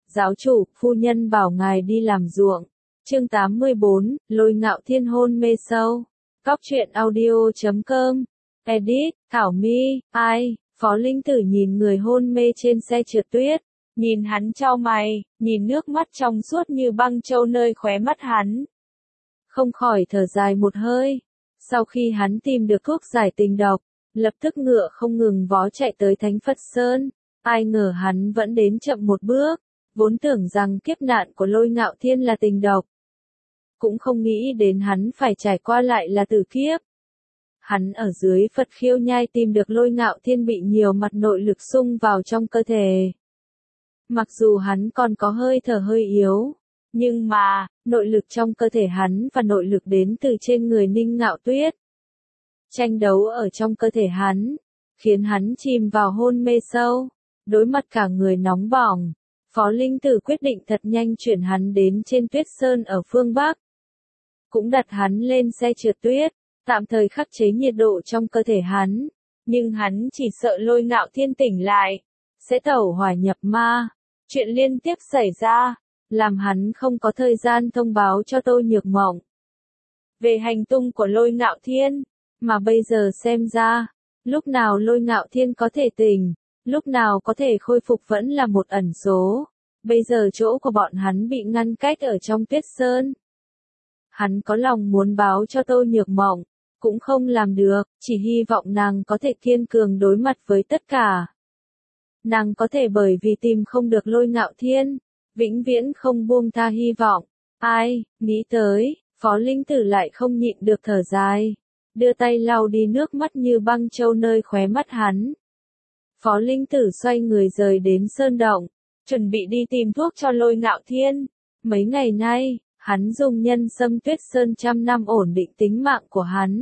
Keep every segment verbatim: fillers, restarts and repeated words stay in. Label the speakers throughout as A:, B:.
A: Giáo chủ, phu nhân bảo ngài đi làm ruộng. Chương tám mươi bốn, Lôi Ngạo Thiên hôn mê sâu. Cóc truyện audio chấm com. Edit, Thảo My, ai, Phó Linh Tử nhìn người hôn mê trên xe trượt tuyết. Nhìn hắn chau mày, nhìn nước mắt trong suốt như băng trâu nơi khóe mắt hắn. Không khỏi thở dài một hơi. Sau khi hắn tìm được thuốc giải tình độc, lập tức ngựa không ngừng vó chạy tới Thánh Phật Sơn. Ai ngờ hắn vẫn đến chậm một bước, vốn tưởng rằng kiếp nạn của Lôi Ngạo Thiên là tình độc. Cũng không nghĩ đến hắn phải trải qua lại là tử kiếp. Hắn ở dưới Phật Khiêu Nhai tìm được Lôi Ngạo Thiên bị nhiều mặt nội lực xung vào trong cơ thể. Mặc dù hắn còn có hơi thở hơi yếu, nhưng mà, nội lực trong cơ thể hắn và nội lực đến từ trên người Ninh Ngạo Tuyết. Tranh đấu ở trong cơ thể hắn, khiến hắn chìm vào hôn mê sâu, đối mặt cả người nóng bỏng. Phó Linh Tử quyết định thật nhanh chuyển hắn đến trên tuyết sơn ở phương Bắc. Cũng đặt hắn lên xe trượt tuyết, tạm thời khắc chế nhiệt độ trong cơ thể hắn. Nhưng hắn chỉ sợ Lôi Ngạo Thiên tỉnh lại, sẽ tẩu hỏa nhập ma. Chuyện liên tiếp xảy ra, làm hắn không có thời gian thông báo cho Tô Nhược Mộng về hành tung của Lôi Ngạo Thiên, mà bây giờ xem ra, lúc nào Lôi Ngạo Thiên có thể tỉnh, lúc nào có thể khôi phục vẫn là một ẩn số. Bây giờ chỗ của bọn hắn bị ngăn cách ở trong tuyết sơn. Hắn có lòng muốn báo cho Tô Nhược Mộng, cũng không làm được, chỉ hy vọng nàng có thể kiên cường đối mặt với tất cả. Nàng có thể bởi vì tìm không được Lôi Ngạo Thiên, vĩnh viễn không buông tha hy vọng. Ai, nghĩ tới, Phó Linh Tử lại không nhịn được thở dài, đưa tay lau đi nước mắt như băng trâu nơi khóe mắt hắn. Phó Linh Tử xoay người rời đến sơn động, chuẩn bị đi tìm thuốc cho Lôi Ngạo Thiên. Mấy ngày nay, hắn dùng nhân sâm tuyết sơn trăm năm ổn định tính mạng của hắn.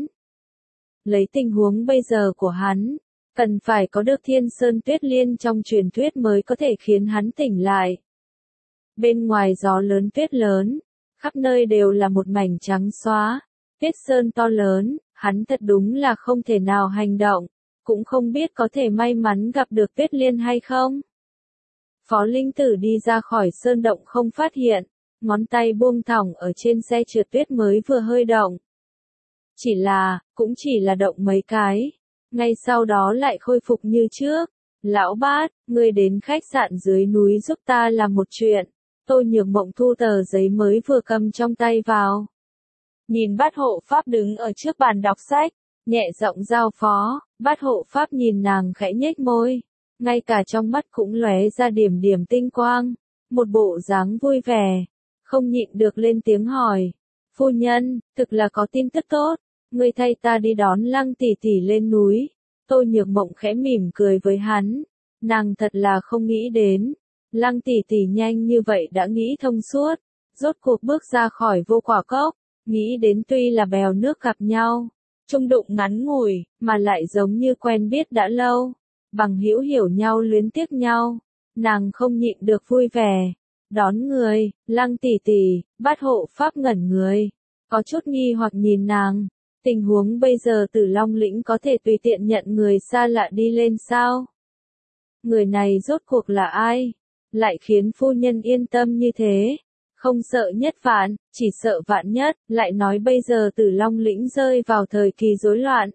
A: Lấy tình huống bây giờ của hắn, cần phải có được Thiên Sơn Tuyết Liên trong truyền thuyết mới có thể khiến hắn tỉnh lại. Bên ngoài gió lớn tuyết lớn, khắp nơi đều là một mảnh trắng xóa, tuyết sơn to lớn, hắn thật đúng là không thể nào hành động, cũng không biết có thể may mắn gặp được Tuyết Liên hay không. Phó Linh Tử đi ra khỏi sơn động không phát hiện, ngón tay buông thõng ở trên xe trượt tuyết mới vừa hơi động. Chỉ là, cũng chỉ là động mấy cái, ngay sau đó lại khôi phục như trước. Lão Bát, ngươi đến khách sạn dưới núi giúp ta làm một chuyện. Tô Nhược Mộng thu tờ giấy mới vừa cầm trong tay vào. Nhìn Bát hộ pháp đứng ở trước bàn đọc sách, nhẹ giọng giao phó. Bát hộ pháp nhìn nàng khẽ nhếch môi, ngay cả trong mắt cũng lóe ra điểm điểm tinh quang, một bộ dáng vui vẻ, không nhịn được lên tiếng hỏi. Phu nhân, thực là có tin tức tốt, ngươi thay ta đi đón Lăng tỷ tỷ lên núi. Tô Nhược Mộng khẽ mỉm cười với hắn, nàng thật là không nghĩ đến, Lăng tỷ tỷ nhanh như vậy đã nghĩ thông suốt, rốt cuộc bước ra khỏi Vô Quả Cốc, nghĩ đến tuy là bèo nước gặp nhau, chung đụng ngắn ngủi, mà lại giống như quen biết đã lâu, bằng hữu hiểu nhau luyến tiếc nhau, nàng không nhịn được vui vẻ. Đón người, Lăng tỷ tỷ. Bát hộ pháp ngẩn người, có chút nghi hoặc nhìn nàng. Tình huống bây giờ Tử Long lĩnh có thể tùy tiện nhận người xa lạ đi lên sao? Người này rốt cuộc là ai? Lại khiến phu nhân yên tâm như thế? Không sợ nhất vạn, chỉ sợ vạn nhất, lại nói bây giờ Tử Long lĩnh rơi vào thời kỳ rối loạn.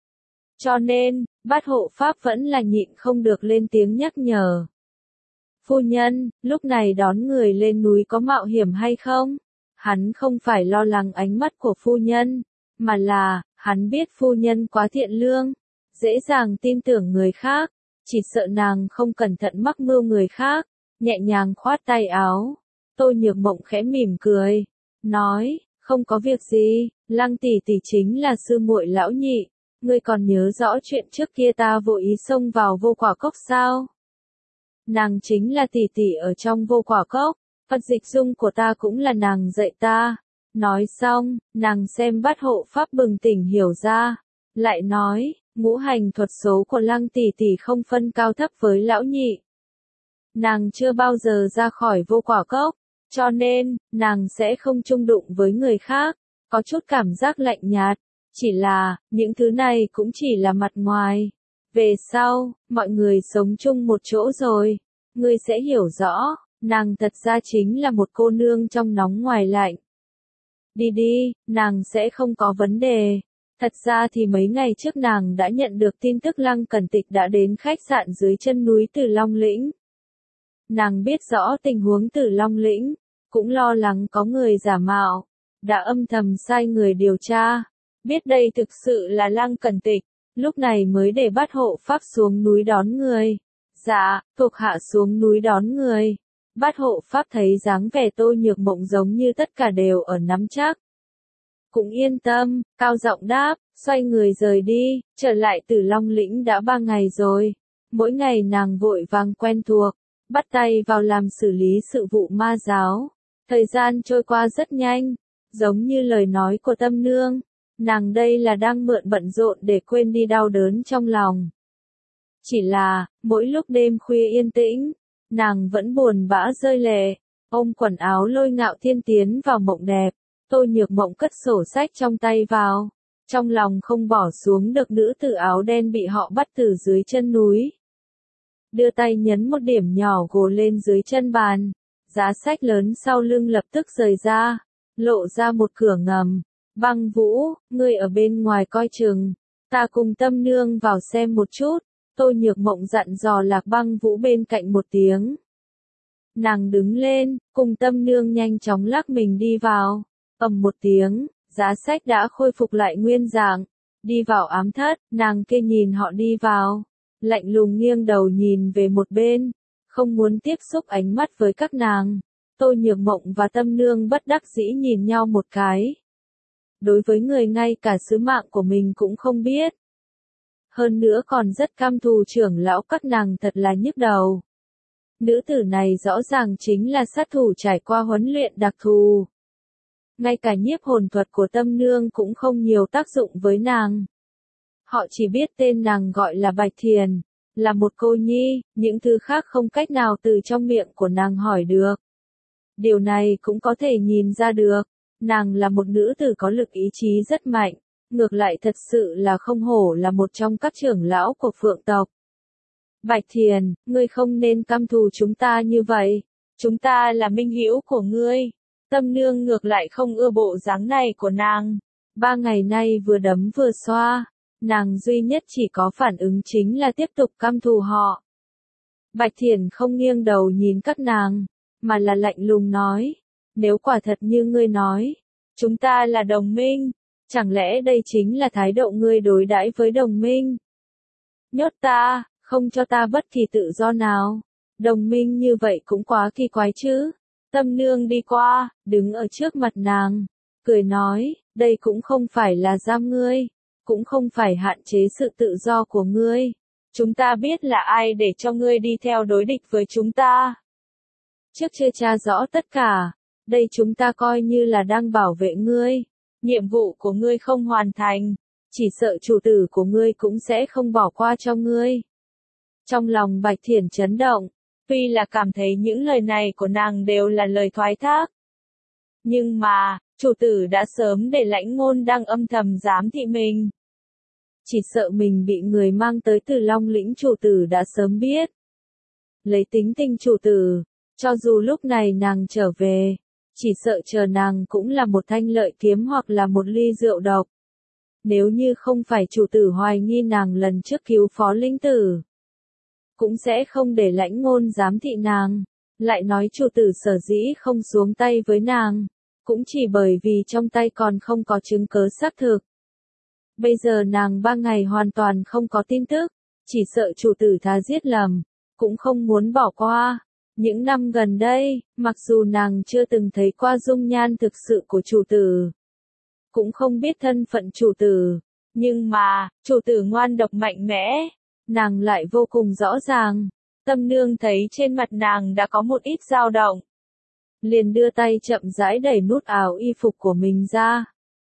A: Cho nên, Bát hộ pháp vẫn là nhịn không được lên tiếng nhắc nhở. Phu nhân, lúc này đón người lên núi có mạo hiểm hay không? Hắn không phải lo lắng ánh mắt của phu nhân, mà là, hắn biết phu nhân quá thiện lương, dễ dàng tin tưởng người khác, chỉ sợ nàng không cẩn thận mắc mưu người khác, nhẹ nhàng khoát tay áo. Tô Nhược Mộng khẽ mỉm cười, nói, không có việc gì, Lăng tỷ tỷ chính là sư muội lão nhị, ngươi còn nhớ rõ chuyện trước kia ta vô ý xông vào Vô Quả Cốc sao? Nàng chính là tỷ tỷ ở trong Vô Quả Cốc, Phật dịch dung của ta cũng là nàng dạy ta. Nói xong, nàng xem Bát hộ pháp bừng tỉnh hiểu ra, lại nói, ngũ hành thuật số của Lăng tỷ tỷ không phân cao thấp với lão nhị. Nàng chưa bao giờ ra khỏi Vô Quả Cốc, cho nên, nàng sẽ không chung đụng với người khác, có chút cảm giác lạnh nhạt, chỉ là, những thứ này cũng chỉ là mặt ngoài. Về sau, mọi người sống chung một chỗ rồi, ngươi sẽ hiểu rõ, Nàng thật ra chính là một cô nương trong nóng ngoài lạnh. Đi đi, nàng sẽ không có vấn đề. Thật ra thì mấy ngày trước nàng đã nhận được tin tức Lăng Cẩn Tịch đã đến khách sạn dưới chân núi Tử Long Lĩnh. Nàng biết rõ tình huống Tử Long Lĩnh, cũng lo lắng có người giả mạo, đã âm thầm sai người điều tra. Biết đây thực sự là Lăng Cẩn Tịch, lúc này mới để bắt hộ pháp xuống núi đón người. Dạ, thuộc hạ xuống núi đón người. Bắt hộ pháp thấy dáng vẻ Tô Nhược Mộng giống như tất cả đều ở nắm chắc. Cũng yên tâm, cao giọng đáp, xoay người rời đi, trở lại Tử Long Lĩnh đã ba ngày rồi. Mỗi ngày nàng vội vàng quen thuộc, bắt tay vào làm xử lý sự vụ ma giáo. Thời gian trôi qua rất nhanh, giống như lời nói của Tâm Nương. Nàng đây là đang mượn bận rộn để quên đi đau đớn trong lòng. Chỉ là, mỗi lúc đêm khuya yên tĩnh, nàng vẫn buồn bã rơi lệ, ôm quần áo Lôi Ngạo Thiên tiến vào mộng đẹp. Tô Nhược Mộng cất sổ sách trong tay vào, trong lòng không bỏ xuống được nữ tử áo đen bị họ bắt từ dưới chân núi. Đưa tay nhấn một điểm nhỏ gồ lên dưới chân bàn, giá sách lớn sau lưng lập tức rời ra, lộ ra một cửa ngầm. Băng Vũ, ngươi ở bên ngoài coi chừng, ta cùng Tâm Nương vào xem một chút. Tô Nhược Mộng dặn dò Lạc Băng Vũ bên cạnh một tiếng. Nàng đứng lên, cùng Tâm Nương nhanh chóng lắc mình đi vào. Ầm một tiếng, giá sách đã khôi phục lại nguyên dạng. Đi vào ám thất, nàng kia nhìn họ đi vào. Lạnh lùng nghiêng đầu nhìn về một bên, không muốn tiếp xúc ánh mắt với các nàng. Tô Nhược Mộng và Tâm Nương bất đắc dĩ nhìn nhau một cái. Đối với người ngay cả sứ mạng của mình cũng không biết. Hơn nữa còn rất căm thù trưởng lão các nàng thật là nhức đầu. Nữ tử này rõ ràng chính là sát thủ trải qua huấn luyện đặc thù. Ngay cả nhiếp hồn thuật của Tâm Nương cũng không nhiều tác dụng với nàng. Họ chỉ biết tên nàng gọi là Bạch Thiền, là một cô nhi, những thứ khác không cách nào từ trong miệng của nàng hỏi được. Điều này cũng có thể nhìn ra được, nàng là một nữ tử có lực ý chí rất mạnh, ngược lại thật sự là không hổ là một trong các trưởng lão của Phượng tộc. Bạch Thiền, ngươi không nên căm thù chúng ta như vậy, chúng ta là minh hữu của ngươi. Tâm Nương ngược lại không ưa bộ dáng này của nàng. Ba ngày nay vừa đấm vừa xoa, nàng duy nhất chỉ có phản ứng chính là tiếp tục căm thù họ. Bạch Thiền không nghiêng đầu nhìn các nàng, mà là lạnh lùng nói, nếu quả thật như ngươi nói, chúng ta là đồng minh, chẳng lẽ đây chính là thái độ ngươi đối đãi với đồng minh? Nhốt ta, không cho ta bất kỳ tự do nào, đồng minh như vậy cũng quá kỳ quái chứ. Tâm Nương đi qua, đứng ở trước mặt nàng, cười nói, đây cũng không phải là giam ngươi, cũng không phải hạn chế sự tự do của ngươi. Chúng ta biết là ai để cho ngươi đi theo đối địch với chúng ta. Trước chưa tra rõ tất cả, đây chúng ta coi như là đang bảo vệ ngươi. Nhiệm vụ của ngươi không hoàn thành, chỉ sợ chủ tử của ngươi cũng sẽ không bỏ qua cho ngươi. Trong lòng Bạch Thiển chấn động. Tuy là cảm thấy những lời này của nàng đều là lời thoái thác. Nhưng mà, chủ tử đã sớm để Lãnh Ngôn đang âm thầm giám thị mình. Chỉ sợ mình bị người mang tới Tử Long Lĩnh, chủ tử đã sớm biết. Lấy tính tình chủ tử, cho dù lúc này nàng trở về, chỉ sợ chờ nàng cũng là một thanh lợi kiếm hoặc là một ly rượu độc. Nếu như không phải chủ tử hoài nghi nàng lần trước cứu Phó Lĩnh Tử, cũng sẽ không để Lãnh Ngôn giám thị nàng, lại nói chủ tử sở dĩ không xuống tay với nàng, cũng chỉ bởi vì trong tay còn không có chứng cứ xác thực. Bây giờ nàng ba ngày hoàn toàn không có tin tức, chỉ sợ chủ tử thà giết lầm, cũng không muốn bỏ qua. Những năm gần đây, mặc dù nàng chưa từng thấy qua dung nhan thực sự của chủ tử, cũng không biết thân phận chủ tử, nhưng mà, chủ tử ngoan độc mạnh mẽ, nàng lại vô cùng rõ ràng. Tâm Nương thấy trên mặt nàng đã có một ít dao động, liền đưa tay chậm rãi đẩy nút áo y phục của mình ra.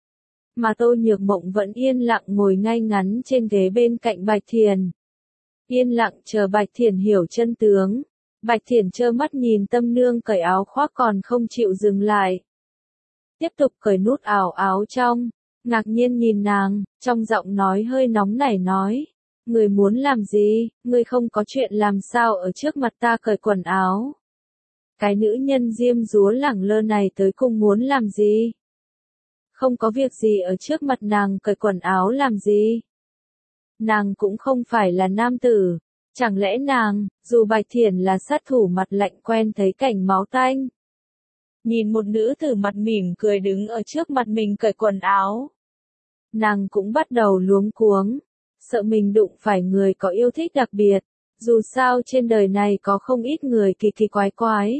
A: Mà Tô Nhược Mộng vẫn yên lặng ngồi ngay ngắn trên ghế bên cạnh Bạch Thiền. Yên lặng chờ Bạch Thiền hiểu chân tướng. Bạch Thiền trơ mắt nhìn Tâm Nương cởi áo khoác còn không chịu dừng lại. Tiếp tục cởi nút áo áo trong, ngạc nhiên nhìn nàng, trong giọng nói hơi nóng nảy nói. Người muốn làm gì, người không có chuyện làm sao ở trước mặt ta cởi quần áo. cái nữ nhân diêm dúa lẳng lơ này tới cùng muốn làm gì? Không có việc gì ở trước mặt nàng cởi quần áo làm gì? Nàng cũng không phải là nam tử, chẳng lẽ nàng, dù Bạch Thiển là sát thủ mặt lạnh quen thấy cảnh máu tanh. Nhìn một nữ tử mặt mỉm cười đứng ở trước mặt mình cởi quần áo. Nàng cũng bắt đầu luống cuống, sợ mình đụng phải người có yêu thích đặc biệt, dù sao trên đời này có không ít người kỳ kỳ quái quái.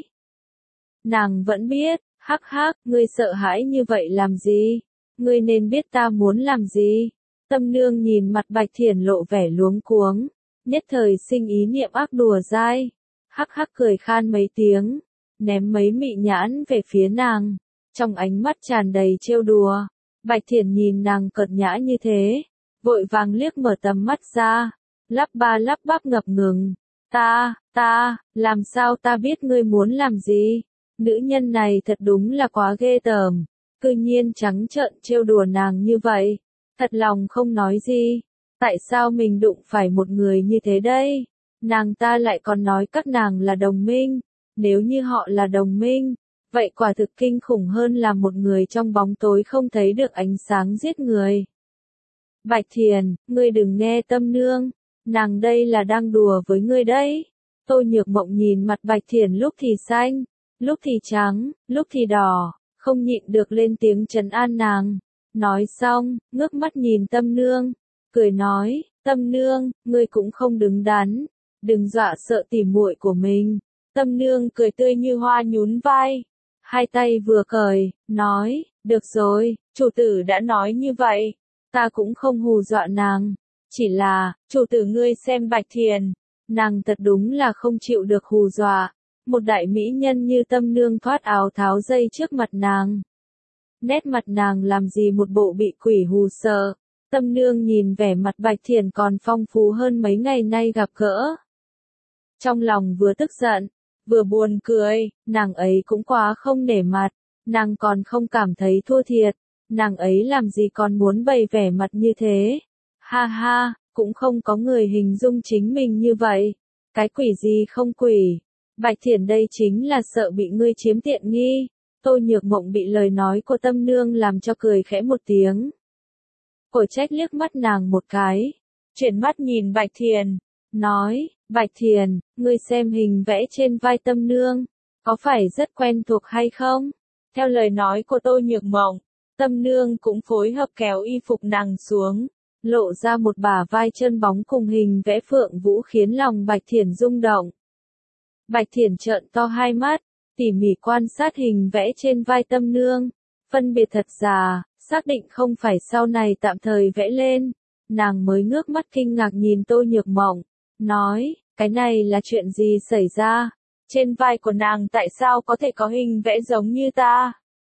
A: Nàng vẫn biết, hắc hắc, ngươi sợ hãi như vậy làm gì? Ngươi nên biết ta muốn làm gì? Tâm Nương nhìn mặt Bạch Thiển lộ vẻ luống cuống, nhất thời sinh ý niệm ác đùa dai, hắc hắc cười khan mấy tiếng, ném mấy mị nhãn về phía nàng, trong ánh mắt tràn đầy trêu đùa. Bạch Thiển nhìn nàng cợt nhã như thế, vội vàng liếc mở tầm mắt ra, lắp ba lắp bắp ngập ngừng, ta, ta, làm sao ta biết ngươi muốn làm gì? Nữ nhân này thật đúng là quá ghê tởm, cư nhiên trắng trợn trêu đùa nàng như vậy, thật lòng không nói gì, tại sao mình đụng phải một người như thế đây? Nàng ta lại còn nói các nàng là đồng minh, nếu như họ là đồng minh, vậy quả thực kinh khủng hơn là một người trong bóng tối không thấy được ánh sáng giết người. Bạch Thiển, ngươi đừng nghe Tâm Nương, nàng đây là đang đùa với ngươi đấy. Tô Nhược Mộng nhìn mặt Bạch Thiển lúc thì xanh, lúc thì trắng, lúc thì đỏ, không nhịn được lên tiếng trấn an nàng. Nói xong, ngước mắt nhìn Tâm Nương, cười nói, Tâm Nương, ngươi cũng không đứng đắn, đừng dọa sợ tỉ muội của mình. Tâm Nương cười tươi như hoa nhún vai, hai tay vừa cởi, nói, được rồi, chủ tử đã nói như vậy, ta cũng không hù dọa nàng, chỉ là, chủ tử ngươi xem Bạch Thiển, nàng thật đúng là không chịu được hù dọa, một đại mỹ nhân như Tâm Nương thoát áo tháo dây trước mặt nàng. Nét mặt nàng làm gì một bộ bị quỷ hù sợ, Tâm Nương nhìn vẻ mặt Bạch Thiển còn phong phú hơn mấy ngày nay gặp gỡ. Trong lòng vừa tức giận, vừa buồn cười, nàng ấy cũng quá không nể mặt, nàng còn không cảm thấy thua thiệt, nàng ấy làm gì còn muốn bày vẻ mặt như thế. Ha ha, cũng không có người hình dung chính mình như vậy, cái quỷ gì không quỷ, Bạch Thiển đây chính là sợ bị ngươi chiếm tiện nghi. Tô Nhược Mộng bị lời nói của Tâm Nương làm cho cười khẽ một tiếng. Cổ Trách liếc mắt nàng một cái, chuyển mắt nhìn Bạch Thiển, nói, Bạch Thiển, ngươi xem hình vẽ trên vai Tâm Nương, có phải rất quen thuộc hay không? Theo lời nói của Tô Nhược Mộng, Tâm Nương cũng phối hợp kéo y phục nàng xuống, lộ ra một bả vai chân bóng cùng hình vẽ phượng vũ khiến lòng Bạch Thiển rung động. Bạch Thiển trợn to hai mắt, tỉ mỉ quan sát hình vẽ trên vai Tâm Nương, phân biệt thật giả, xác định không phải sau này tạm thời vẽ lên, nàng mới ngước mắt kinh ngạc nhìn Tô Nhược Mộng, nói, cái này là chuyện gì xảy ra, trên vai của nàng tại sao có thể có hình vẽ giống như ta?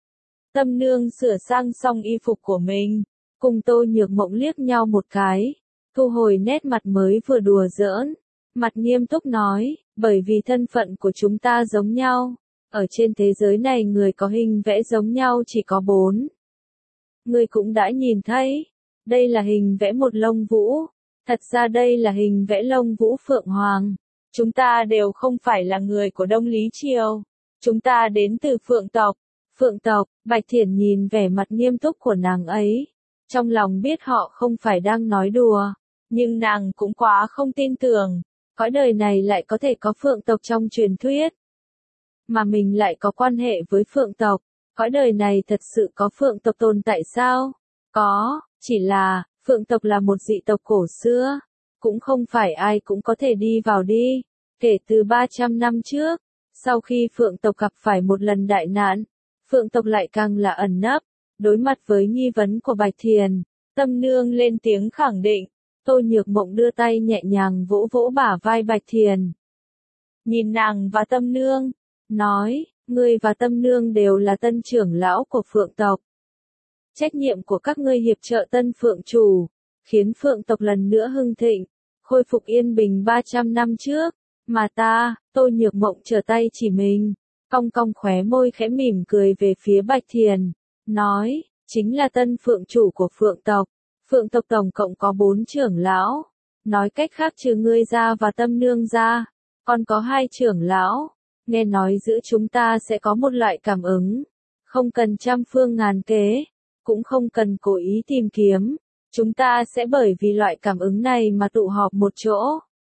A: Tâm Nương sửa sang xong y phục của mình, cùng Tô Nhược Mộng liếc nhau một cái, thu hồi nét mặt mới vừa đùa giỡn, mặt nghiêm túc nói, bởi vì thân phận của chúng ta giống nhau. Ở trên thế giới này người có hình vẽ giống nhau chỉ có bốn. Ngươi cũng đã nhìn thấy, đây là hình vẽ một lông vũ, thật ra đây là hình vẽ lông vũ phượng hoàng. Chúng ta đều không phải là người của Đông Lý Triều, chúng ta đến từ phượng tộc. Phượng tộc, Bạch Thiển nhìn vẻ mặt nghiêm túc của nàng ấy, trong lòng biết họ không phải đang nói đùa, nhưng nàng cũng quá không tin tưởng, cõi đời này lại có thể có phượng tộc trong truyền thuyết. Mà mình lại có quan hệ với phượng tộc, cõi đời này thật sự có phượng tộc tồn tại sao? Có, chỉ là, phượng tộc là một dị tộc cổ xưa, cũng không phải ai cũng có thể đi vào đi. Kể từ ba trăm năm trước, sau khi phượng tộc gặp phải một lần đại nạn, phượng tộc lại càng là ẩn nấp, đối mặt với nghi vấn của Bạch Thiển, Tâm Nương lên tiếng khẳng định, Tô Nhược Mộng đưa tay nhẹ nhàng vỗ vỗ bả vai Bạch Thiển. Nhìn nàng và Tâm Nương, nói, ngươi và Tâm Nương đều là tân trưởng lão của phượng tộc. Trách nhiệm của các ngươi hiệp trợ tân phượng chủ, khiến phượng tộc lần nữa hưng thịnh, khôi phục yên bình ba trăm năm trước, mà ta, Tô Nhược Mộng trở tay chỉ mình, cong cong khóe môi khẽ mỉm cười về phía Bạch Thiển, nói, chính là tân phượng chủ của phượng tộc. Phượng tộc tổng cộng có bốn trưởng lão, nói cách khác trừ ngươi ra và Tâm Nương ra, còn có hai trưởng lão. nghe nói giữa chúng ta sẽ có một loại cảm ứng, không cần trăm phương ngàn kế, cũng không cần cố ý tìm kiếm, chúng ta sẽ bởi vì loại cảm ứng này mà tụ họp một chỗ.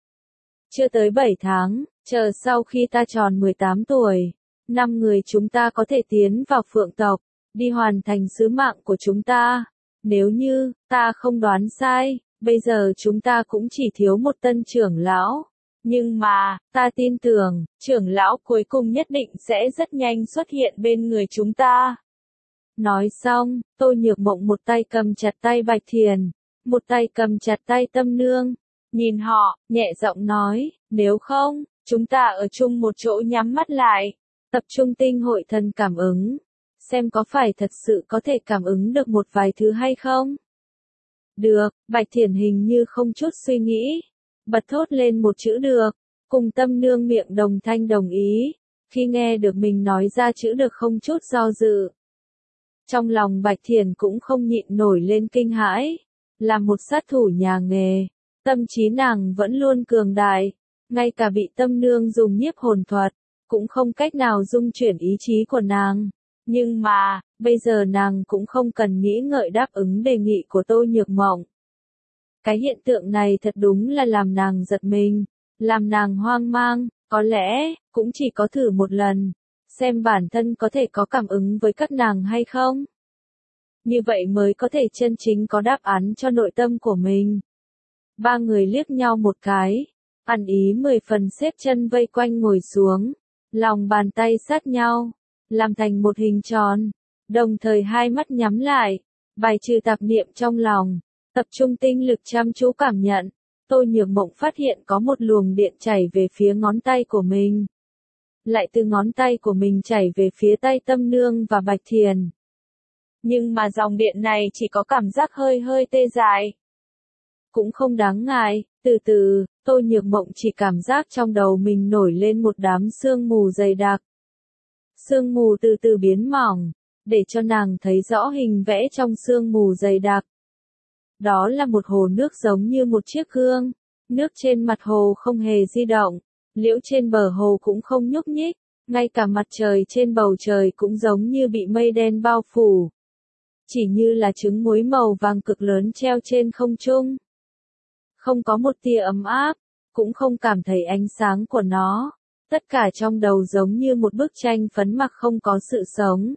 A: Chưa tới bảy tháng, chờ sau khi ta tròn mười tám tuổi, năm người chúng ta có thể tiến vào Phượng tộc, đi hoàn thành sứ mạng của chúng ta. Nếu như, ta không đoán sai, bây giờ chúng ta cũng chỉ thiếu một tân trưởng lão. Nhưng mà, ta tin tưởng, trưởng lão cuối cùng nhất định sẽ rất nhanh xuất hiện bên người chúng ta. Nói xong, Tô Nhược Mộng một tay cầm chặt tay Bạch Thiền, một tay cầm chặt tay Tâm Nương, nhìn họ, nhẹ giọng nói, nếu không, chúng ta ở chung một chỗ nhắm mắt lại, tập trung tinh hội thần cảm ứng, xem có phải thật sự có thể cảm ứng được một vài thứ hay không. Được, Bạch Thiền hình như không chút suy nghĩ, bật thốt lên một chữ được, cùng Tâm Nương miệng đồng thanh đồng ý, khi nghe được mình nói ra chữ được không chút do dự. Trong lòng Bạch Thiền cũng không nhịn nổi lên kinh hãi, là một sát thủ nhà nghề, tâm trí nàng vẫn luôn cường đại, ngay cả bị Tâm Nương dùng nhiếp hồn thuật, cũng không cách nào dung chuyển ý chí của nàng. Nhưng mà, bây giờ nàng cũng không cần nghĩ ngợi đáp ứng đề nghị của Tô Nhược Mộng. Cái hiện tượng này thật đúng là làm nàng giật mình, làm nàng hoang mang, có lẽ, cũng chỉ có thử một lần, xem bản thân có thể có cảm ứng với các nàng hay không. Như vậy mới có thể chân chính có đáp án cho nội tâm của mình. Ba người liếc nhau một cái, ăn ý mười phần xếp chân vây quanh ngồi xuống, lòng bàn tay sát nhau, làm thành một hình tròn, đồng thời hai mắt nhắm lại, bài trừ tạp niệm trong lòng, tập trung tinh lực chăm chú cảm nhận. Tô Nhược Mộng phát hiện có một luồng điện chảy về phía ngón tay của mình, lại từ ngón tay của mình chảy về phía tay Tâm Nương và Bạch Thiền. Nhưng mà dòng điện này chỉ có cảm giác hơi hơi tê dại. Cũng không đáng ngại, từ từ, Tô Nhược Mộng chỉ cảm giác trong đầu mình nổi lên một đám sương mù dày đặc. Sương mù từ từ biến mỏng, để cho nàng thấy rõ hình vẽ trong sương mù dày đặc. Đó là một hồ nước giống như một chiếc gương, nước trên mặt hồ không hề di động, liễu trên bờ hồ cũng không nhúc nhích, ngay cả mặt trời trên bầu trời cũng giống như bị mây đen bao phủ. Chỉ như là trứng muối màu vàng cực lớn treo trên không trung. Không có một tia ấm áp, cũng không cảm thấy ánh sáng của nó. Tất cả trong đầu giống như một bức tranh phấn mặc không có sự sống.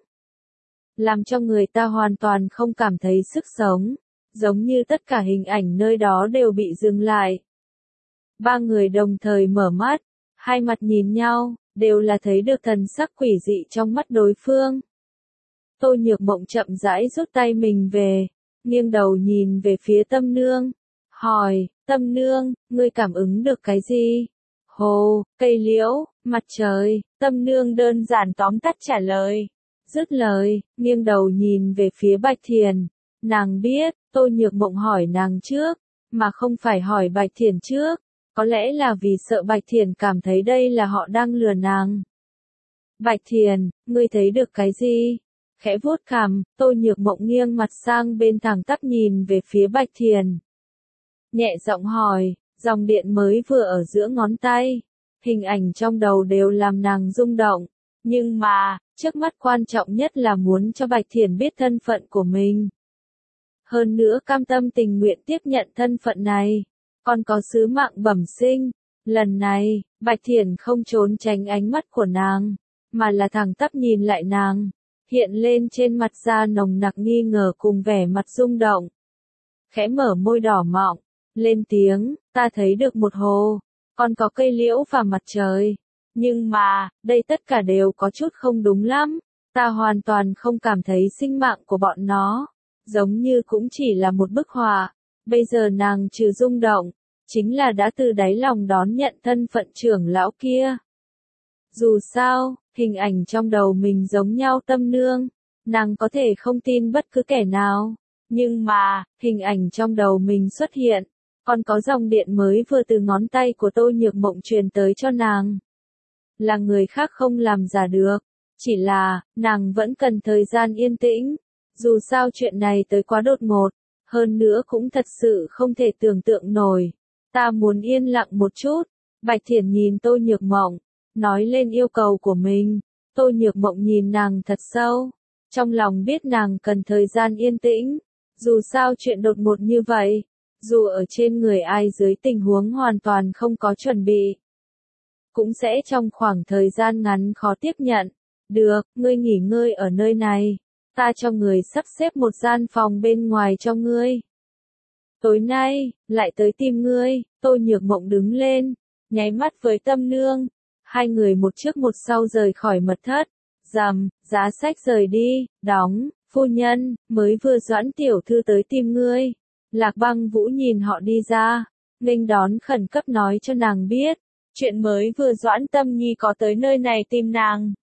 A: Làm cho người ta hoàn toàn không cảm thấy sức sống, giống như tất cả hình ảnh nơi đó đều bị dừng lại. Ba người đồng thời mở mắt, hai mặt nhìn nhau, đều là thấy được thần sắc quỷ dị trong mắt đối phương. Tô Nhược Mộng chậm rãi rút tay mình về, nghiêng đầu nhìn về phía Tâm Nương, hỏi, Tâm Nương, ngươi cảm ứng được cái gì? Hồ, cây liễu, mặt trời, Tâm Nương đơn giản tóm tắt trả lời. Dứt lời, nghiêng đầu nhìn về phía Bạch Thiền, nàng biết, Tô Nhược Mộng hỏi nàng trước, mà không phải hỏi Bạch Thiền trước, có lẽ là vì sợ Bạch Thiền cảm thấy đây là họ đang lừa nàng. Bạch Thiền, ngươi thấy được cái gì? Khẽ vuốt cằm, Tô Nhược Mộng nghiêng mặt sang bên thẳng tắp nhìn về phía Bạch Thiền. Nhẹ giọng hỏi, dòng điện mới vừa ở giữa ngón tay, hình ảnh trong đầu đều làm nàng rung động, nhưng mà, trước mắt quan trọng nhất là muốn cho Bạch Thiền biết thân phận của mình. Hơn nữa cam tâm tình nguyện tiếp nhận thân phận này, còn có sứ mạng bẩm sinh. Lần này, Bạch Thiền không trốn tránh ánh mắt của nàng, mà là thẳng tắp nhìn lại nàng, hiện lên trên mặt da nồng nặc nghi ngờ cùng vẻ mặt rung động. Khẽ mở môi đỏ mọng, lên tiếng, ta thấy được một hồ, còn có cây liễu và mặt trời. Nhưng mà, đây tất cả đều có chút không đúng lắm, ta hoàn toàn không cảm thấy sinh mạng của bọn nó, giống như cũng chỉ là một bức họa. Bây giờ nàng trừ rung động, chính là đã từ đáy lòng đón nhận thân phận trưởng lão kia. Dù sao, hình ảnh trong đầu mình giống nhau Tâm Nương, nàng có thể không tin bất cứ kẻ nào, nhưng mà, hình ảnh trong đầu mình xuất hiện, còn có dòng điện mới vừa từ ngón tay của Tô Nhược Mộng truyền tới cho nàng. Là người khác không làm giả được, chỉ là, nàng vẫn cần thời gian yên tĩnh, dù sao chuyện này tới quá đột ngột, hơn nữa cũng thật sự không thể tưởng tượng nổi. Ta muốn yên lặng một chút. Bạch Thiển nhìn Tô Nhược Mộng, nói lên yêu cầu của mình. Tô Nhược Mộng nhìn nàng thật sâu, trong lòng biết nàng cần thời gian yên tĩnh, dù sao chuyện đột ngột như vậy, dù ở trên người ai dưới tình huống hoàn toàn không có chuẩn bị, cũng sẽ trong khoảng thời gian ngắn khó tiếp nhận. Được, ngươi nghỉ ngơi ở nơi này, ta cho người sắp xếp một gian phòng bên ngoài cho ngươi. Tối nay, lại tới tìm ngươi. Tô Nhược Mộng đứng lên, nháy mắt với Tâm Nương. Hai người một trước một sau rời khỏi mật thất. Rầm, giá sách rời đi, đóng, phu nhân, mới vừa Doãn tiểu thư tới tìm ngươi. Lạc Băng Vũ nhìn họ đi ra, nghênh đón khẩn cấp nói cho nàng biết, chuyện mới vừa Doãn Tâm Nhi có tới nơi này tìm nàng.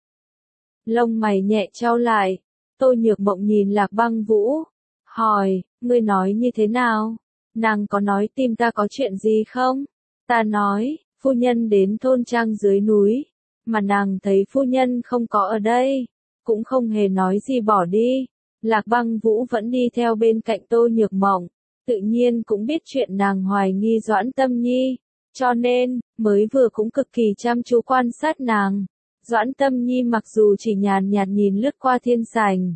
A: Lông mày nhẹ trao lại, Tô Nhược Mộng nhìn Lạc Băng Vũ, hỏi, ngươi nói như thế nào? Nàng có nói tìm ta có chuyện gì không? Ta nói, phu nhân đến thôn trang dưới núi, mà nàng thấy phu nhân không có ở đây, cũng không hề nói gì bỏ đi. Lạc Băng Vũ vẫn đi theo bên cạnh Tô Nhược Mộng, tự nhiên cũng biết chuyện nàng hoài nghi Doãn Tâm Nhi, cho nên, mới vừa cũng cực kỳ chăm chú quan sát nàng. Doãn Tâm Nhi mặc dù chỉ nhàn nhạt nhìn lướt qua thiên sảnh,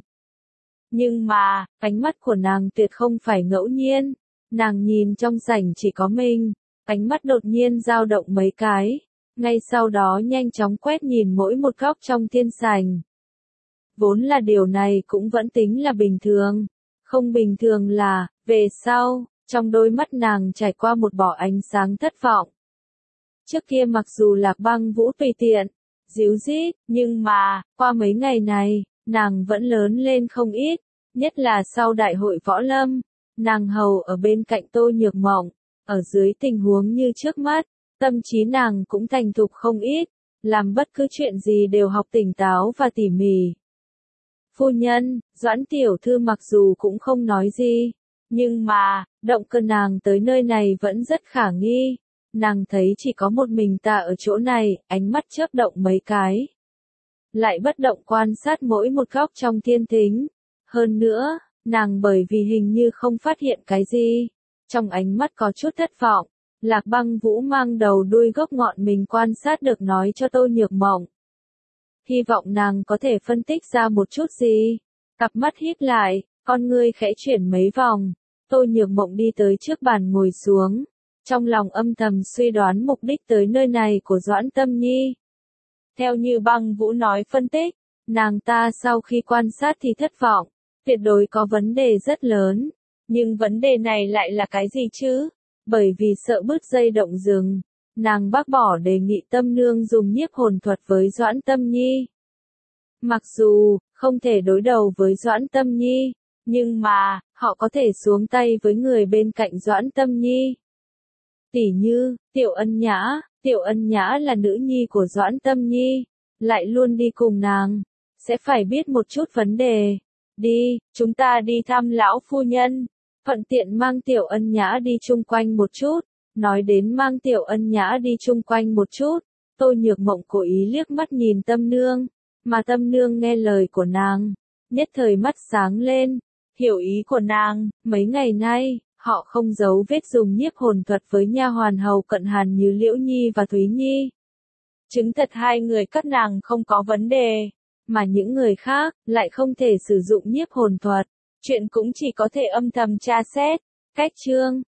A: nhưng mà, ánh mắt của nàng tuyệt không phải ngẫu nhiên. Nàng nhìn trong sảnh chỉ có mình, ánh mắt đột nhiên dao động mấy cái, ngay sau đó nhanh chóng quét nhìn mỗi một góc trong thiên sảnh. Vốn là điều này cũng vẫn tính là bình thường, không bình thường là, về sau, trong đôi mắt nàng trải qua một bỏ ánh sáng thất vọng. Trước kia mặc dù Lạc Băng Vũ tùy tiện, díu dít, nhưng mà, qua mấy ngày này, nàng vẫn lớn lên không ít, nhất là sau đại hội võ lâm. Nàng hầu ở bên cạnh Tô Nhược Mộng, ở dưới tình huống như trước mắt, tâm trí nàng cũng thành thục không ít, làm bất cứ chuyện gì đều học tỉnh táo và tỉ mỉ. Phu nhân, Doãn tiểu thư mặc dù cũng không nói gì, nhưng mà, động cơ nàng tới nơi này vẫn rất khả nghi. Nàng thấy chỉ có một mình ta ở chỗ này, ánh mắt chớp động mấy cái, lại bất động quan sát mỗi một góc trong thiên thính. Hơn nữa, nàng bởi vì hình như không phát hiện cái gì, trong ánh mắt có chút thất vọng. Lạc Băng Vũ mang đầu đuôi gốc ngọn mình quan sát được nói cho Tô Nhược Mộng. Hy vọng nàng có thể phân tích ra một chút gì. Cặp mắt híp lại, con ngươi khẽ chuyển mấy vòng. Tô Nhược Mộng đi tới trước bàn ngồi xuống, trong lòng âm thầm suy đoán mục đích tới nơi này của Doãn Tâm Nhi. Theo như Băng Vũ nói phân tích, nàng ta sau khi quan sát thì thất vọng, tuyệt đối có vấn đề rất lớn. Nhưng vấn đề này lại là cái gì chứ? Bởi vì sợ bứt dây động rừng, nàng bác bỏ đề nghị Tâm Nương dùng nhiếp hồn thuật với Doãn Tâm Nhi. Mặc dù, không thể đối đầu với Doãn Tâm Nhi, nhưng mà, họ có thể xuống tay với người bên cạnh Doãn Tâm Nhi. Tỉ như, Tiểu Ân Nhã, Tiểu Ân Nhã là nữ nhi của Doãn Tâm Nhi, lại luôn đi cùng nàng, sẽ phải biết một chút vấn đề. Đi, chúng ta đi thăm lão phu nhân, thuận tiện mang Tiểu Ân Nhã đi chung quanh một chút. Nói đến mang Tiểu Ân Nhã đi chung quanh một chút, Tô Nhược Mộng cố ý liếc mắt nhìn Tâm Nương, mà Tâm Nương nghe lời của nàng, nhất thời mắt sáng lên, hiểu ý của nàng. Mấy ngày nay, họ không giấu vết dùng nhiếp hồn thuật với nha hoàn hầu cận Hàn như Liễu Nhi và Thúy Nhi. Chứng thật hai người các nàng không có vấn đề, mà những người khác lại không thể sử dụng nhiếp hồn thuật, chuyện cũng chỉ có thể âm thầm tra xét. Cách chương